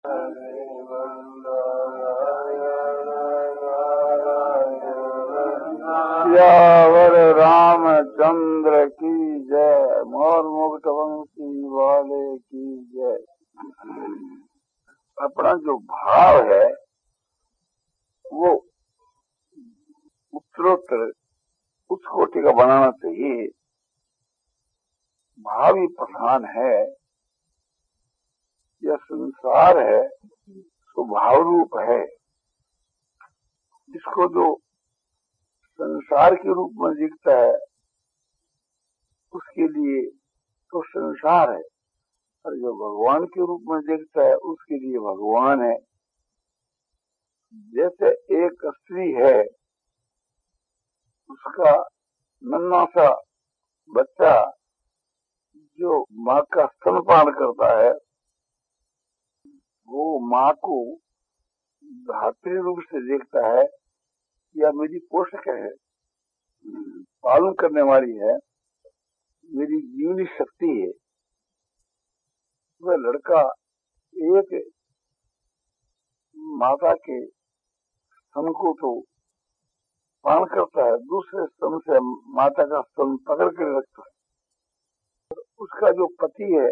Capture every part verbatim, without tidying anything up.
सियावर रामचंद्र की जय। मोर मुकुट वंशी वाले की जय। अपना जो भाव है वो उत्तरोत्तर उस कोटि का बनाना चाहिए। भाव ही प्रधान है। यह संसार है तो भाव रूप है। इसको जो संसार के रूप में दिखता है उसके लिए तो संसार है, और जो भगवान के रूप में दिखता है उसके लिए भगवान है। जैसे एक स्त्री है, उसका नन्हा सा बच्चा जो माँ का स्तनपान करता है, वो माँ को धात्री रूप से देखता है, या मेरी पोषक है, पालन करने वाली है, मेरी जीवनी शक्ति है। वह लड़का एक माता के स्तन को तो पान करता है, दूसरे स्तन से माता का स्तन पकड़ कर रखता है। उसका जो पति है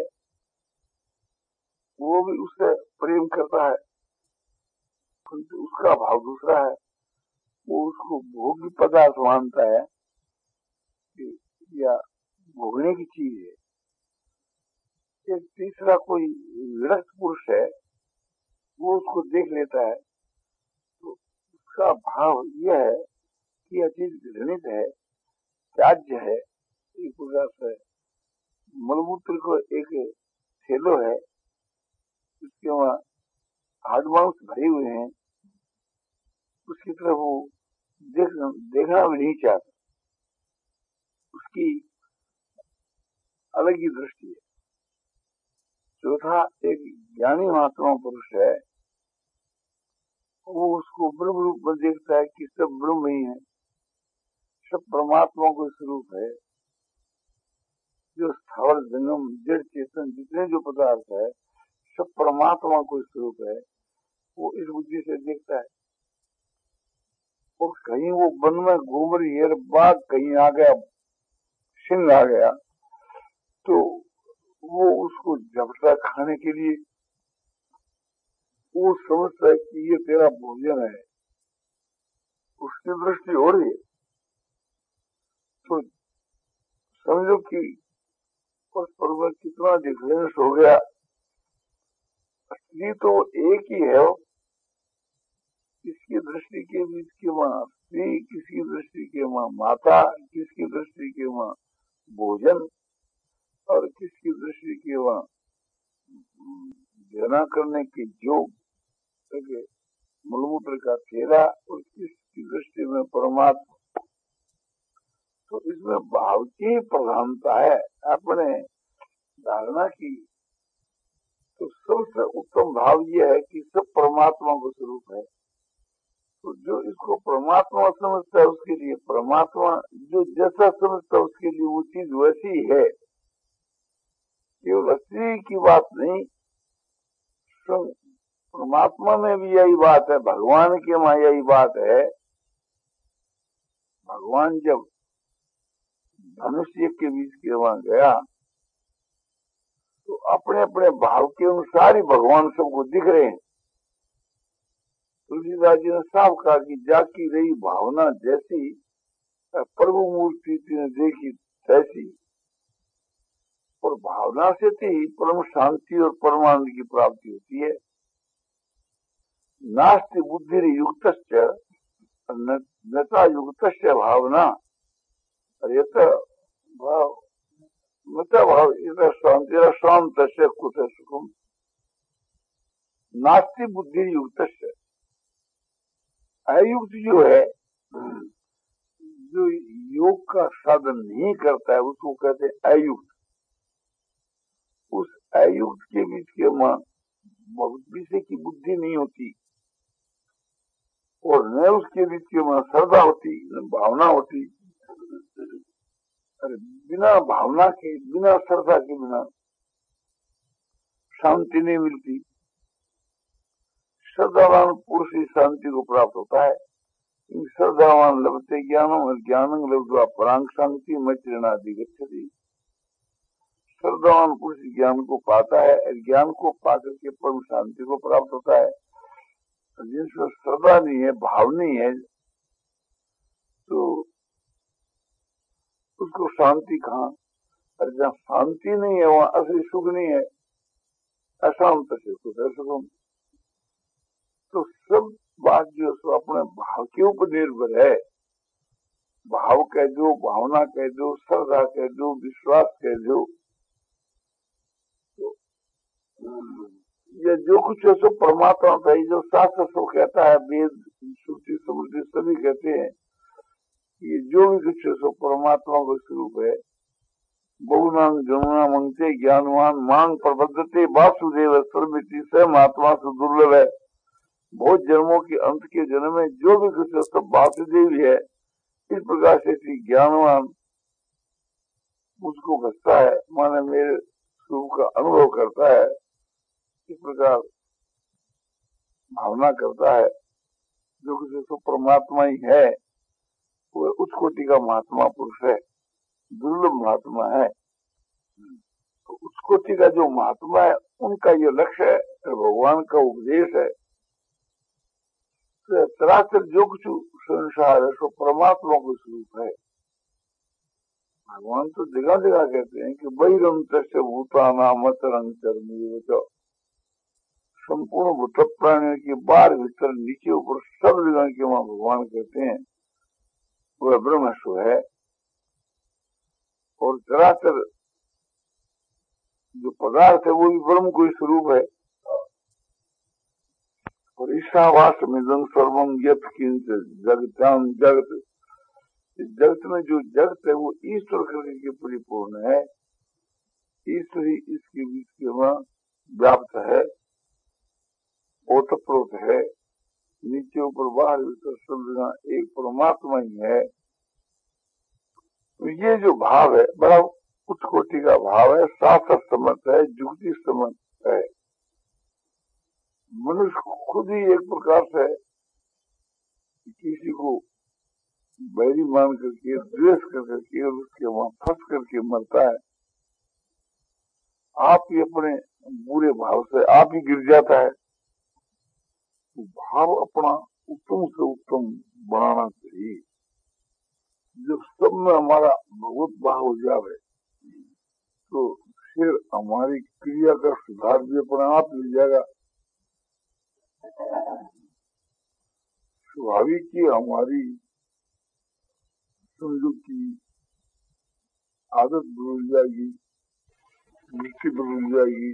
वो भी उससे प्रेम करता है, किंतु उसका भाव दूसरा है। वो उसको भोग्य पदार्थ मानता है या भोगने की चीज है। एक तीसरा कोई विरक्त पुरुष है, वो उसको देख लेता है, तो उसका भाव यह है कि यह चीज घृणित है, त्याज्य है। एक प्रकार से मलमूत्र को एक थैलो है, उसके वहां हार्ड माउस भरे हुए हैं, उसकी तरफ वो देख, देखना भी नहीं चाहता। उसकी अलग ही दृष्टि है। चौथा एक ज्ञानी महात्मा पुरुष है, वो उसको ब्रह्म रूप में देखता है कि सब ब्रह्म ही है, सब परमात्मा को स्वरूप है। जो स्थावर जंगम जड़ चेतन जितने जो पदार्थ है सब परमात्मा को स्वरूप है, वो इस बुद्धि से देखता है। और कहीं वो वन में घूम रही है, बाघ कहीं आ गया, सिंह आ गया, तो वो उसको झपटा खाने के लिए वो समझता है कि ये तेरा भोजन है, उसकी दृष्टि हो रही है। तो समझो कि उस पर में कितना डिफरेंस हो गया। स्त्री तो एक ही है, किसकी दृष्टि के बीच की माँ स्त्री, किसकी दृष्टि के माँ माता, किसकी दृष्टि के माँ भोजन, और किसकी दृष्टि के वहाँ जना करने के योग, मूलमूत्र का थैला, और किसकी दृष्टि में परमात्मा। तो इसमें भाव की प्रधानता है अपने धारणा की। तो सबसे उत्तम भाव यह है कि सब परमात्मा को स्वरूप है। तो जो इसको परमात्मा समझता है उसके लिए परमात्मा, जो जैसा समझता है उसके लिए वो चीज वैसी है। केवल स्त्री की बात नहीं, परमात्मा में भी यही बात है, भगवान के वहां यही बात है। भगवान जब धनुष्य के बीच के वहां गया तो अपने अपने भाव के अनुसार ही भगवान सबको दिख रहे हैं। तुलसीदास जी ने साफ कहा कि जाकी रही भावना जैसी, प्रभु मूर्ति ने देखी तैसी। और भावना से ही परम शांति और परमानंद की प्राप्ति होती है। नास्ति बुद्धि युक्तश्च नता युक्तश्च भावना, भाव मत भाव शांति शांत से कुछ सुखम। नास्ति बुद्धि युक्तश्च, अयुक्त जो है, जो योग का साधन नहीं करता है उसको कहते हैं अयुक्त। उस अयुक्त के बीच के मां विषय की बुद्धि नहीं होती, और न उसके बीच के मां श्रद्धा होती, न भावना होती। अरे बिना भावना के, बिना श्रद्धा के बिना शांति नहीं मिलती। श्रद्धावान पुरुष ही शांति को प्राप्त होता है। श्रद्धावान लभते ज्ञानम ज्ञानं लब्ध्वा परां शांति मैत्रिणादि गच्छति। श्रद्धावान पुरुष ज्ञान को पाता है, ज्ञान को पाकर के परम शांति को प्राप्त होता है। जिसमें श्रद्धा नहीं है, भाव नहीं है, तो उसको शांति कहाँ? और जहाँ शांति नहीं है वहाँ असली सुख नहीं है। अशांत से सुख है सुखम। तो सब बात जो सो अपने भाव के ऊपर निर्भर है। भाव कह दो, भावना कह दो, श्रद्धा कह दो, विश्वास कह दो, तो ये जो कुछ है सो परमात्मा का ही। जो शास्त्र सो कहता है, वेद श्रुति स्मृति सभी कहते हैं, ये जो भी कुछ है सो परमात्मा का स्वरूप है। बहुनांग जमुना मंगते ज्ञानवान मांग प्रबद्धते वासुदेव सर्वमिति स महात्मा से दुर्लभ है। बहुत जन्मों के अंत के जन्म में जो भी कुछ है सब वासुदेव है। इस प्रकार से ज्ञानवान मुझको बसता है, माने मेरे स्वरूप का अनुभव करता है, इस प्रकार भावना करता है। जो कुछ तो परमात्मा ही है, वो उस कोटि का महात्मा पुरुष है, दुर्लभ महात्मा है। तो उस कोटि का जो महात्मा है उनका ये लक्ष्य है, भगवान का उपदेश है। तो चराचर जो कुछ संसार है सो परमात्मा को स्वरूप है। भगवान तो जगह जगह कहते हैं कि बहिरम तस्य भूतानाम अतरं चरमीव च। संपूर्ण भूत प्राणियों के बाहर भीतर नीचे ऊपर सब जगह के वहां भगवान कहते हैं वह ब्रह्मस्व है। और चराचर जो पदार्थ है वो भी ब्रह्म को ही स्वरूप है। और ईशावास में जंग सर्वम यत किंच जगतान जगत, इस जगत में जो जगत है वो ईश्वर करके परिपूर्ण है। ईश्वर ही इसके बीच के वहां व्याप्त है, ओतप्रोत है, नीचे ऊपर बाहर भीतर सब जगह एक परमात्मा ही है। तो ये जो भाव है बड़ा उच्च कोटि का भाव है, शास्त्र सम्मत है, युक्ति सम्मत है। मनुष्य खुद ही एक प्रकार से किसी को बैरी मान करके द्वेष कर करके और उसके वहां फंस करके मरता है। आप ही अपने बुरे भाव से आप ही गिर जाता है। तो भाव अपना उत्तम से उत्तम बनाना चाहिए। जब सब में हमारा भगवत भाव हो जावे तो फिर हमारी क्रिया का सुधार भी अपने आप मिल जाएगा। स्वाभाविक की हमारी समझो की आदत बदल जाएगी, वृत्ति बदल जाएगी,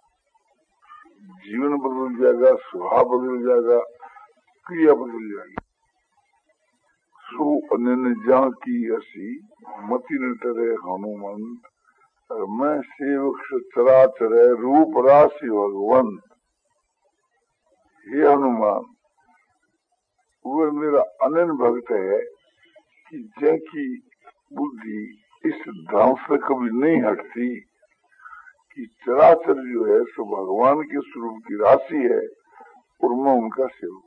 जीवन बदल जाएगा, स्वभाव बदल जाएगा, क्रिया बदल जाएगी। सो अन्य जा की असी मति न टरे हनुमंत, और मैं सेवक चराचर रूप राशि भगवंत। हे हनुमान, वह मेरा अनन्य भक्त है कि जिनकी बुद्धि इस धाम से कभी नहीं हटती कि चराचर जो है सो भगवान के स्वरूप की राशि है और मैं उनका सेवक।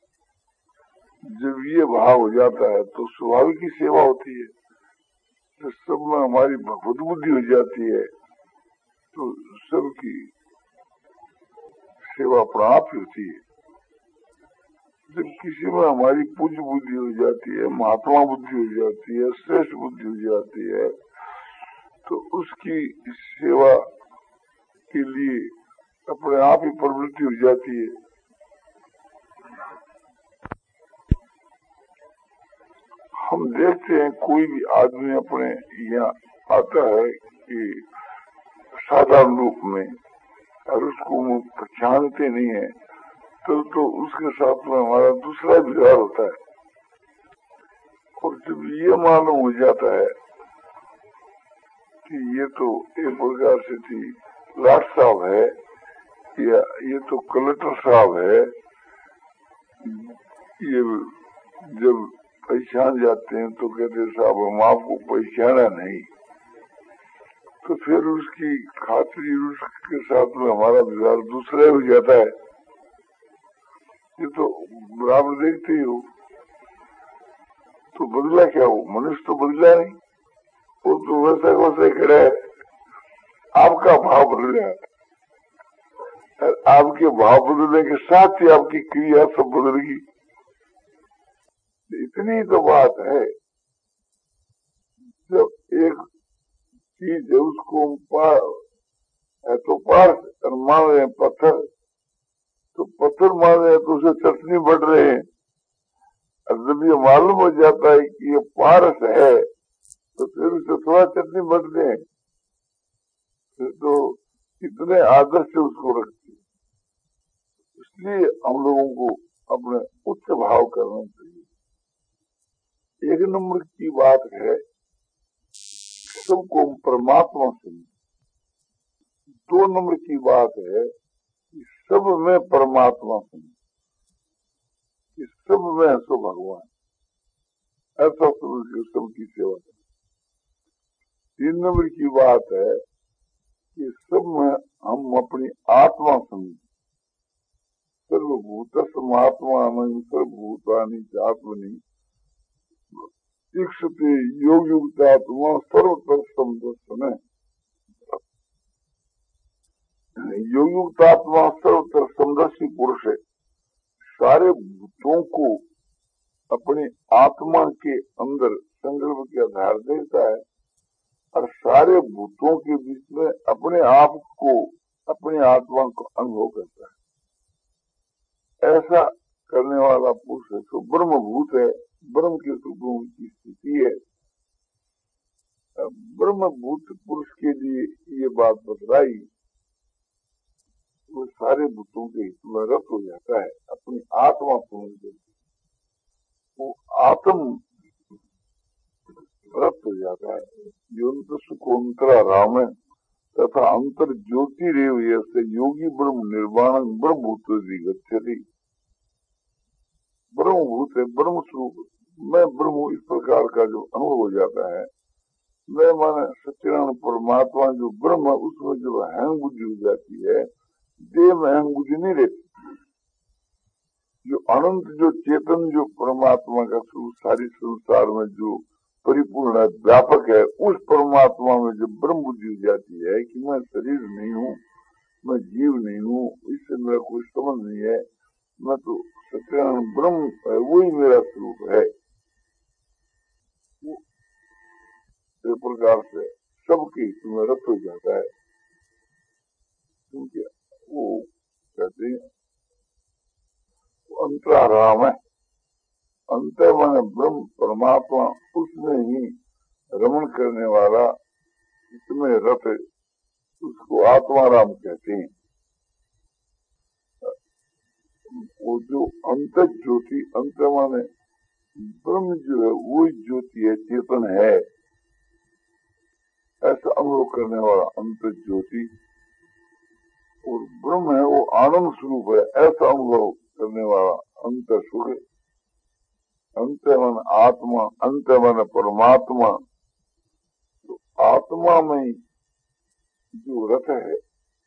जब ये भाव हो जाता है तो स्वाभाविक की सेवा होती है। जब सब में हमारी भगवत बुद्धि हो जाती है तो सबकी सेवा अपना आप ही होती है। जब किसी में हमारी पूज्य बुद्धि हो जाती है, महात्मा बुद्धि हो जाती है, श्रेष्ठ बुद्धि हो जाती है, तो उसकी सेवा के लिए अपने आप ही प्रवृत्ति हो जाती है। हम देखते हैं कोई भी आदमी अपने यहाँ आता है कि साधारण रूप में और उसको हम पहचानते नहीं है तो तो उसके साथ में हमारा दूसरा व्यवहार होता है। और जब ये मालूम हो जाता है कि ये तो एक प्रकार से थी लाट साहब है या ये तो कलेक्टर साहब है, ये जब पहचान जाते हैं तो कहते साहब हम आपको पहचाना नहीं, तो फिर उसकी खातिर उसके साथ में हमारा व्यवहार दूसरा हो जाता है। ये तो बराबर देखते ही हो। तो बदला क्या हो? मनुष्य तो बदला नहीं, वो तो वैसा वैसा खड़ा है। आपका भाव बदल गया, आपके भाव बदलने के साथ ही आपकी क्रिया सब बदलेगी। इतनी तो बात है। जब एक चीज है उसको पार है तो पार और मान रहे हैं पत्थर, तो पत्थर मान रहे हैं तो उसे चटनी बढ़ रहे हैं। और जब ये मालूम हो जाता है कि ये पारस है तो फिर उसे थोड़ा चटनी बढ़ते हैं, फिर तो इतने आदर से उसको रखते हैं। इसलिए हम लोगों को अपने उच्च भाव करना चाहिए। एक नंबर की बात है सबको परमात्मा समझ। दो नंबर की बात है कि सब में परमात्मा समझ, कि सब में है सो भगवान, ऐसा समझ के सबकी सेवा करें। तीन नंबर की बात है कि सब में हम अपनी आत्मा समझ। सर्वभूत समात्मा सर्वभूतानि चात्मनि इक्षते योग युक्तात्मा सर्वत्र समदर्शन। योग युक्तात्मा सर्वत्र समदर्शी पुरुष है। सारे भूतों को अपनी आत्मा के अंदर संकल्प के आधार देता है और सारे भूतों के बीच में अपने आप को, अपनी आत्मा को अनुभव करता है। ऐसा करने वाला पुरुष है तो ब्रह्मभूत है, ब्रह्म के स्वरूपों की स्थिति है। ब्रह्मभूत पुरुष के लिए ये बात बतलाई, वो सारे भूतों के हित में रत हो जाता है अपनी आत्मा समझ कर। वो आत्म रत हो जाता है। योनित सुखोन्तरा राम है तथा अंतर ज्योति रेव ऐसे योगी ब्रह्म निर्वाण ब्रह्मभूत गच्छति। ब्रह्मभूत है, ब्रह्म स्वरूप, मैं ब्रह्म, इस प्रकार का जो अनुभव हो जाता है। मैं माने सच्चिदानंद परमात्मा जो ब्रह्म है, उसमें जो अहम बुद्धि हो जाती है, देह में अहम बुद्धि नहीं रहती। जो अनंत जो चेतन जो परमात्मा का स्वरूप सारी संसार में जो परिपूर्ण है, व्यापक है, उस परमात्मा में जो ब्रह्म बुद्धि हो जाती है कि मैं शरीर नहीं हूँ, मैं जीव नहीं हूँ, इससे मेरा कोई संबंध नहीं है, मैं तो सच्चिदानंद ब्रह्म है, वही मेरा स्वरूप है। एक प्रकार से सबके हित में रत हो जाता है। क्योंकि वो कहते हैं अंतराराम है, अंत माने ब्रह्म परमात्मा, उसमें ही रमण करने वाला इसमें रत है, उसको आत्माराम कहते हैं। वो जो अंत ज्योति, अंत माने ब्रह्म जो है वो ज्योति है, चेतन है, ऐसा अनुभव करने वाला अंत ज्योति, और ब्रह्म है वो आनंद स्वरूप है, ऐसा अनुभव करने वाला अंत सुख। अंत मन आत्मा, अंत मन परमात्मा। तो आत्मा में जो रत है,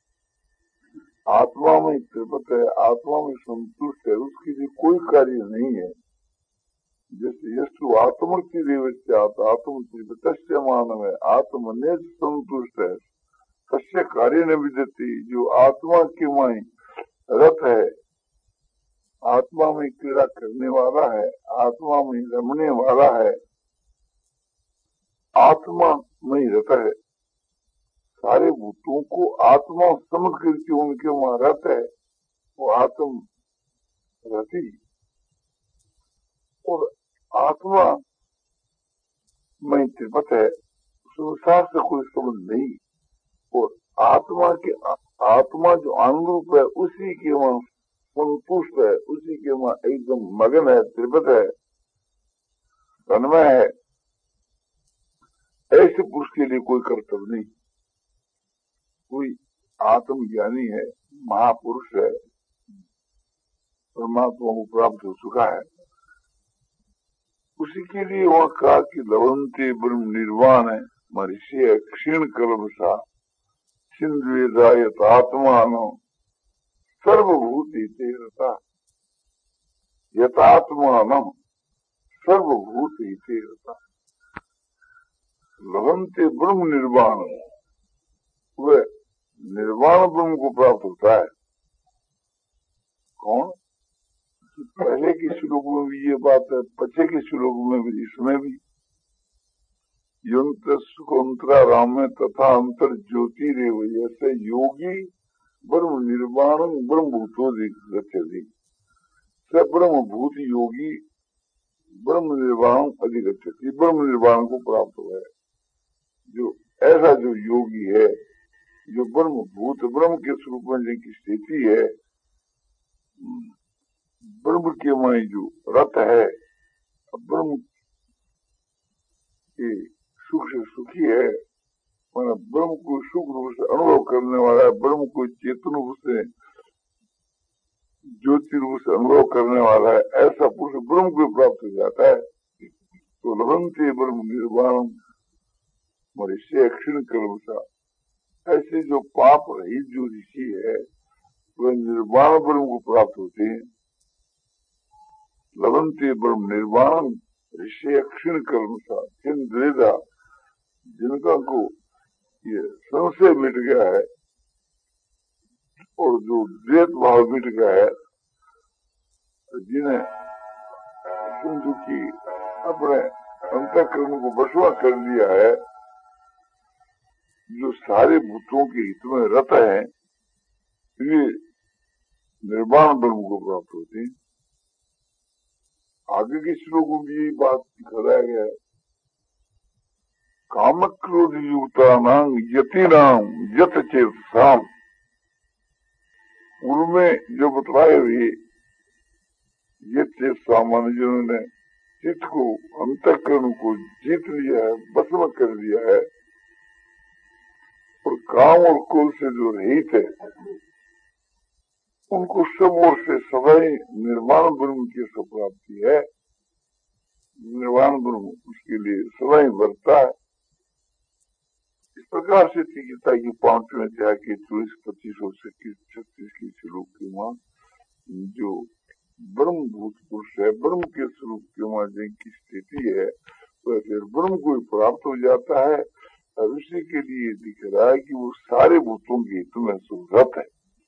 आत्मा में तृप्त है, आत्मा में संतुष्ट है, उसके लिए कोई कार्य नहीं है। जैसे यस्तु आत्मर्थी देवत्यात आत्म तृप्तस्य मानव है, आत्मने संतुष्ट है, कस्य कार्य न विदति। जो आत्मा के माई रत है, आत्मा में क्रीड़ा करने वाला है, आत्मा में रमने वाला है, आत्मा में रत है, सारे भूतों को आत्मा समझ करके उनके वहां रत है, वो आत्म रति। और आत्मा में तृप्त है, संसार से कोई संबंध नहीं। और आत्मा के आत्मा जो आनंद है उसी के वहां संतुष्ट है, उसी के वहां एकदम मगन है, तृप्त है, तन्मय है। ऐसे पुरुष के लिए कोई कर्तव्य नहीं। कोई आत्मज्ञानी है, महापुरुष है, परमात्मा को प्राप्त हो चुका है, उसी के लिए वहां कहा कि लवंते ब्रह्म निर्वाण है महर्षि क्षीण कलम सा सिंधुदायत आत्मा सर्वभूत रहता। यथात्मानम सर्वभूत हिते रता लभन्ते ब्रह्म निर्वाण, वह निर्वाण ब्रह्म को प्राप्त होता है। कौन? पहले के श्लोक में भी ये बात है, पचे के श्लोक में भी, इसमें भी युक्त सुखंतरा राम में तथा अंतर ज्योति रे, ऐसे योगी ब्रह्म निर्वाण ब्रह्म भूतो गच्छति, स ब्रह्म भूत योगी ब्रह्म निर्वाण अधिगच्छति, ब्रह्म निर्वाण को प्राप्त हुआ है। जो ऐसा जो योगी है, जो ब्रह्म भूत ब्रह्म के स्वरूप में जिनकी स्थिति है, ब्रह्म के में जो रत है, ब्रह्म के सुख से सुखी है, माना ब्रह्म को सुख रूप से अनुभव करने वाला है, ब्रह्म को चेतन रूप से ज्योति रूप से अनुभव करने वाला है, ऐसा पुरुष ब्रह्म को प्राप्त हो जाता है। तो लभन्ते ब्रह्म निर्वाण मनुष्य क्षीण कल्पसा, ऐसे जो पाप रहित जो ऋषि है वह निर्वाण ब्रह्म को प्राप्त होते हैं। लभन्ते ब्रह्म निर्वाण ऋषि क्षीण कल्पसा, जिन द्वेधा, जिनका को ये संशय मिट गया है और जो द्वैत भाव मिट गया है, जिन्हें सिंधु की अपने अंतःकरण को बसवा कर दिया है, जो सारे भूतों के हित में रत है, वे निर्वाण ब्रह्म को प्राप्त होते हैं। आगे के श्लोकों में यही बात दिखाया गया है। काम क्रोध युक्ता नाम यति नाम यत चेत साम, उनमें जो बतलाए हुए ये चेत सामान्य, जिन्होंने चित्त को अंतःकरण को जीत लिया है, बसम कर दिया है, और काम और क्रोध से जो रहित है, उनको सब ओर से सदाई निर्वाण ब्रह्म की प्राप्ति है। निर्वाण ब्रह्म उसके लिए सदाई बरता है। इस प्रकार से गीता की पांचवें अध्याय के चौबीस पच्चीस और छत्तीस की श्लोक के वहां जो ब्रह्म भूत पुरुष है, ब्रह्म के स्वरूप के वहां जिनकी स्थिति है, वह फिर ब्रह्म को प्राप्त हो जाता है। और उसी के लिए दिख रहा है कि वो सारे भूतों के हित में सुरत है।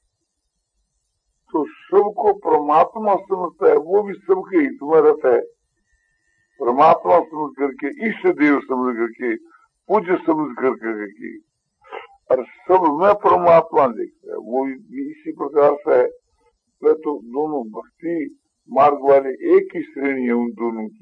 तो सबको परमात्मा समझता है, वो भी सबके हित में रत है। परमात्मा समझ करके, इष्ट देव समझ करके, पूज्य समझ करके, और सब में परमात्मा देखता है। वो इसी प्रकार से है। वह तो दोनों भक्ति मार्ग वाले एक ही श्रेणी है, उन दोनों की,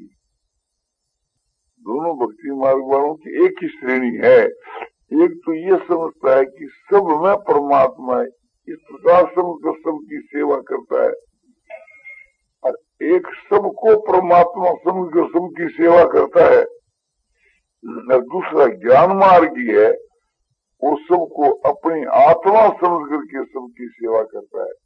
दोनों भक्ति मार्ग वालों की एक ही श्रेणी है। एक तो ये समझता है कि सब में परमात्मा है, इस प्रकार समझकर सबकी सेवा करता है, और एक सबको परमात्मा समझकर सबकी सेवा करता है। और दूसरा ज्ञान मार्ग ही है, वो सबको अपनी आत्मा समझ करके सबकी सेवा करता है।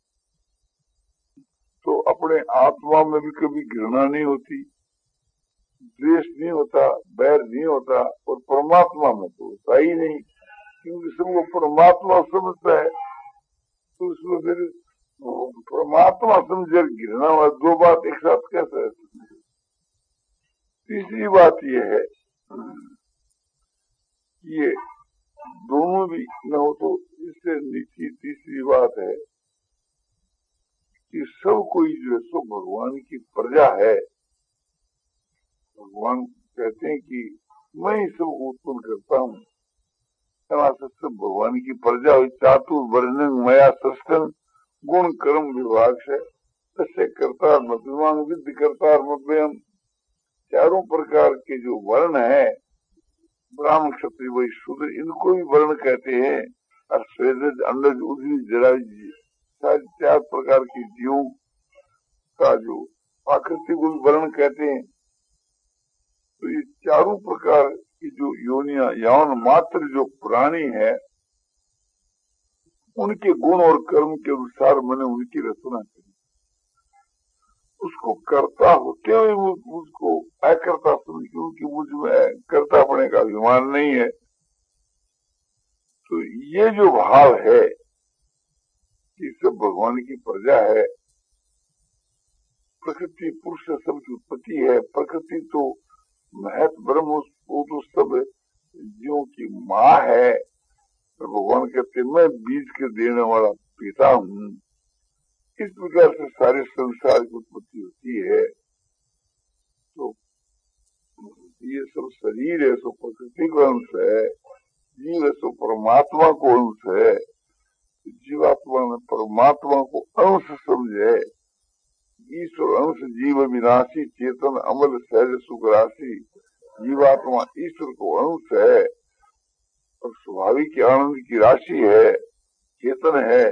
तो अपने आत्मा में भी कभी घृणा नहीं होती, द्वेष नहीं होता, बैर नहीं होता, और परमात्मा में तो होता ही नहीं, क्योंकि सबको परमात्मा समझता है। तो उसमें फिर परमात्मा समझे घृणा हुआ, दो बात एक साथ कैसे है। तीसरी बात यह है, ये दोनों भी न हो तो इससे नीचे तीसरी बात है कि सब कोई जो है सो भगवान की प्रजा है। भगवान कहते हैं कि मैं ही सब उत्पन्न करता हूँ, सब भगवान की प्रजा हुई। चातु वर्णन मया सृष्टन गुण कर्म विभाग से तस्य करता मध्यमान विद्य करता मध्यम, चारों प्रकार के जो वर्ण है, ब्राह्मण क्षत्रिय वैश्य शूद्र, इनको भी वर्ण कहते हैं। और स्वेद अंडज उद्री जरा चार प्रकार के जीवों का जो आकृति को वर्ण कहते हैं। तो ये चारों प्रकार की जो योनिया यौन मात्र जो प्राणी है, उनके गुण और कर्म के अनुसार मैंने उनकी रचना करी। उसको कर्ता होते हुए मुझको अकर्ता समझ, क्योंकि मुझ में कर्ता पड़ने का अभिमान नहीं है। तो ये जो भाव है कि सब भगवान की प्रजा है, प्रकृति पुरुष से सबकी उत्पत्ति है। प्रकृति तो महत ब्रह्म, वो तो सब जीवों की माँ है। तो भगवान कहते मैं बीज के देने वाला पिता हूँ। इस प्रकार से सारे संसार की उत्पत्ति होती है। तो ये सब शरीर है सो प्रकृति का अंश है, जीव है सो परमात्मा को अंश है। जीवात्मा ने परमात्मा को अंश समझे। ईश्वर अंश जीव विनाशी चेतन अमल सहज सुख राशि। जीवात्मा ईश्वर को अंश है और स्वाभाविक आनंद की राशि है, चेतन है।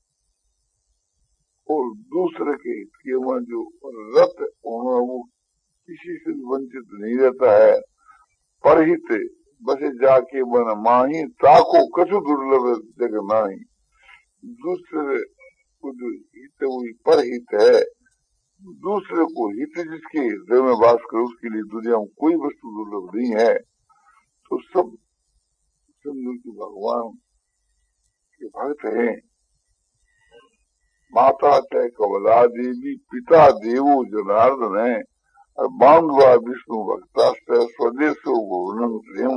और दूसरे के हित के में जो रत होना वो किसी से वंचित नहीं रहता है। परहित बसे जाके बन माही ताको कछु दुर्लभ जग नाही। दूसरे को जो हित हुई परहित है, दूसरे को हित जिसके हृदय में वास करे उसके लिए दुनिया में कोई वस्तु दुर्लभ नहीं है। तो सब समझो कि भगवान के भक्त हैं। माता चाहे कमला देवी, पिता देवो जनार्दन है और बांधवा विष्णु भक्ता स्वदेश भुवनम प्रेम।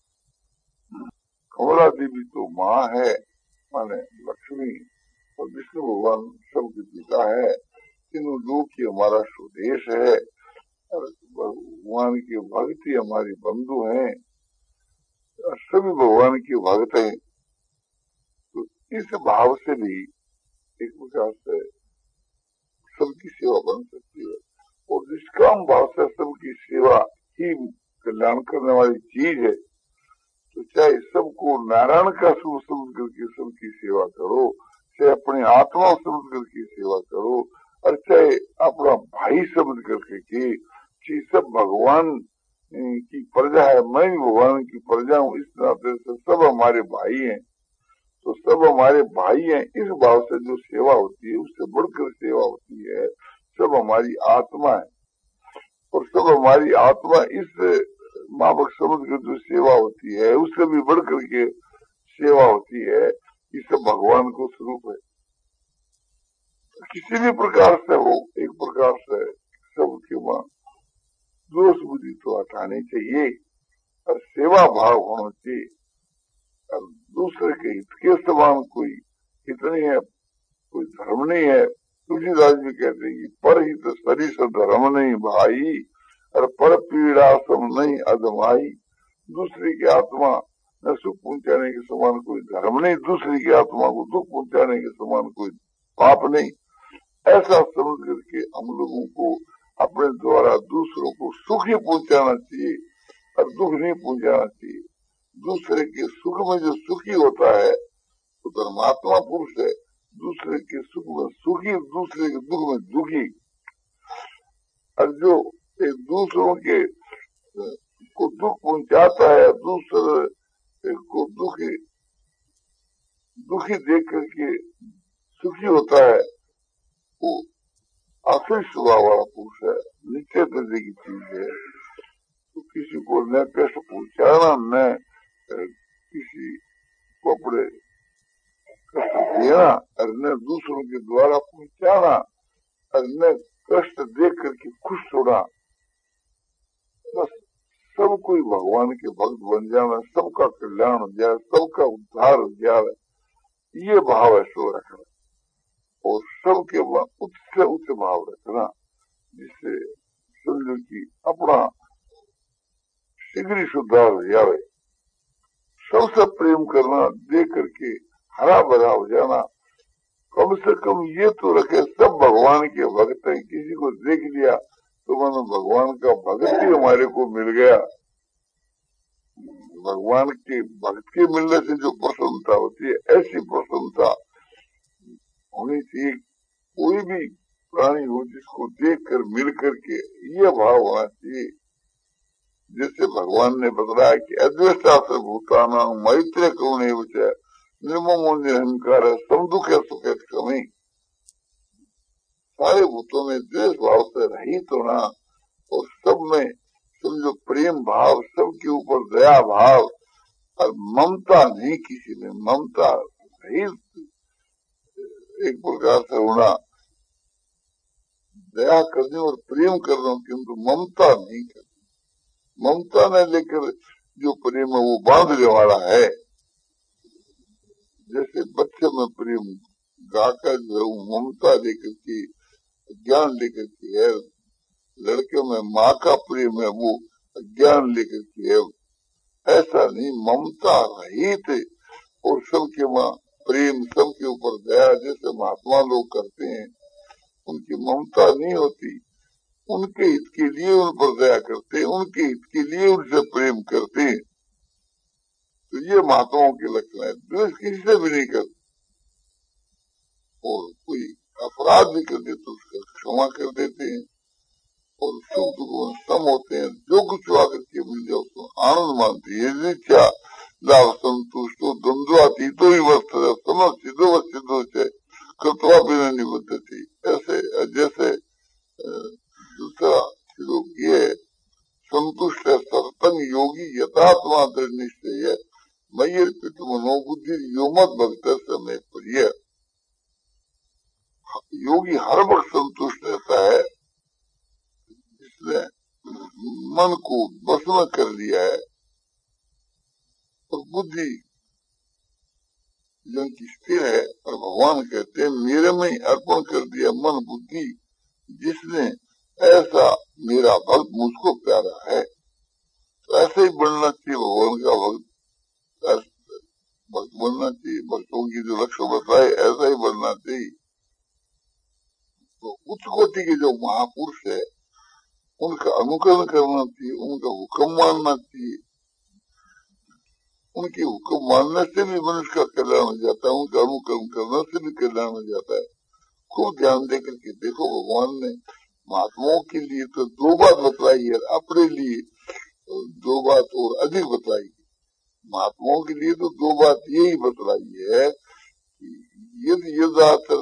कमला देवी तो माँ है माने लक्ष्मी, और विष्णु भगवान सबके पिता है। तीनों लोग की हमारा स्वदेश है और भगवान की भक्ति हमारी बंधु हैं, सभी भगवान के भक्त हैं। तो इस भाव से भी एक प्रकार से सबकी सेवा बन सकती है। और निष्काम भाव से सबकी सेवा ही कल्याण करने वाली चीज है। तो चाहे सबको नारायण का स्वरूप समझ करके सबकी सेवा करो, चाहे अपनी आत्मा समझ करके सेवा करो, और चाहे अपना भाई समझ करके कि सब भगवान की प्रजा है, मैं भी भगवान की प्रजा हूँ, इस नाते से सब हमारे भाई हैं। तो सब हमारे भाई हैं, इस भाव से जो सेवा होती है उससे बढ़कर सेवा होती है। सब हमारी आत्मा है और सब हमारी आत्मा इस मावक समझ कर जो सेवा होती है उससे भी बढ़कर के सेवा होती है। ये सब भगवान को स्वरूप है। किसी भी प्रकार से हो, एक प्रकार से सबके मां दोष बुद्धि तो हटानी चाहिए और सेवा भाव होना चाहिए। और दूसरे के हित के समान कोई हित नहीं है, कोई धर्म नहीं है। तुलसीदास भी कहते हैं कि पर हित सरिस धर्म नहीं भाई और पर पीड़ा सम नहीं अदमाई। दूसरे की आत्मा न सुख पहुंचाने के समान कोई धर्म नहीं, दूसरे की आत्मा को दुख पहुंचाने के समान कोई पाप नहीं। ऐसा समझ करके हम लोगों को अपने द्वारा दूसरों को सुख ही पहुंचाना चाहिए और दुख नहीं पहुंचाना चाहिए। दूसरे के सुख में जो सुखी होता है तो धर्मात्मा पुरुष है। दूसरे के सुख में सुखी, दूसरे के दुख में दुखी। और जो एक दूसरों के को दुख पहुंचाता है, दूसरे को दुखी दुखी देख करके सुखी होता है, वो आखिरी स्वभाव वाला पुरुष है, नीचे दर्जे की चीज है। तो किसी को न कष्ट पहुंचाना, न किसी को अपने कष्ट देना और न दूसरों के द्वारा पहुंचाना और न कष्ट देख करके खुश होना। बस सब कोई भगवान के भक्त बन जाना, सबका कल्याण हो जाए, सबका उद्धार हो जाए, ये भाव है सो रखना। और सबके उच्च से उच्च भाव रखना, जिससे समझो कि अपना शीघ्र ही सुधार हो जाए। सबसे प्रेम करना, दे करके हरा भरा हो जाना। कम से कम ये तो रखे सब भगवान के भक्त हैं। किसी को देख लिया तो मानो भगवान का भक्त ही हमारे को मिल गया। भगवान के भक्त के मिलने से जो प्रसन्नता होती है, ऐसी प्रसन्नता होनी चाहिए। कोई भी प्राणी हो जिसको देख कर मिल करके ये भाव होना चाहिए। जैसे भगवान ने बताया कि अद्वेष्टा सर्वभूतानां मैत्री करुणे विचय निर्ममो निरहंकार सम दुख सुख कमी। सारे भूतों में द्वेष भाव से रहित होना और सब में समझो प्रेम भाव, सबके ऊपर दया भाव और ममता नहीं, किसी में ममता रहित एक प्रकार से होना। दया करने और प्रेम कर रहा हूँ, किंतु ममता नहीं कर, ममता ने लेकर जो प्रेम है वो बांधने वाला है। जैसे बच्चे में प्रेम गाकर जो है वो ममता लेकर के, ज्ञान लेकर के है, लड़के में माँ का प्रेम है वो ज्ञान लेकर के है। ऐसा नहीं, ममता रहित और सबके माँ प्रेम, सबके ऊपर दया, जैसे महात्मा लोग करते हैं, उनकी ममता नहीं होती, उनके हित के लिए उन पर दया करते, उनके हित के लिए उनसे प्रेम करते। तो ये महात्माओं के लक्षण है। द्वेष किसी से भी नहीं करते, और कोई अपराध भी कर दे तो उसका क्षमा कर देते हैं, और सुख दुख में सम होते हैं। जो कुछ आकर के मिल जाए उसको आनंद मानते हैं। क्या लाभ संतुष्ट हो द्वंद्वातीतो ही वर्ष समझ सिद्धो से कृतवा बिना निबद्ध थी। ऐसे जैसे दूसरा श्लोक ये संतुष्ट है सर्वतंग योगी यथात्मा दृढ़ निश्चय है मई अर्पित मनोबुद्धि योमत भक्त समय प्रिय। योगी हर वक्त संतुष्ट रहता है, जिसने मन को बस में कर लिया है और बुद्धि जिनकी स्थिर है, और भगवान कहते हैं मेरे में ही अर्पण कर दिया मन बुद्धि जिसने, ऐसा मेरा भक्त मुझको प्यारा है। तो ऐसे ही बनना चाहिए भगवान का भक्त, भक्त बनना चाहिए। भक्तों की जो लक्ष्य बताए ऐसा ही बनना चाहिए। तो उच्च कोटि के जो महापुरुष है उनका अनुकरण करना चाहिए, उनका हुक्म मानना चाहिए। उनके हुक्म मानने से भी मनुष्य का कल्याण हो जाता है, उनका अनुकरण करने से भी कल्याण हो जाता है। खूब ध्यान देकर के देखो, भगवान ने महात्माओं के लिए तो दो बात बतलाई है, अपने लिए दो बात और अधिक बताई। महात्माओं के लिए तो दो बात यही बतलाई है कि यदि यदातर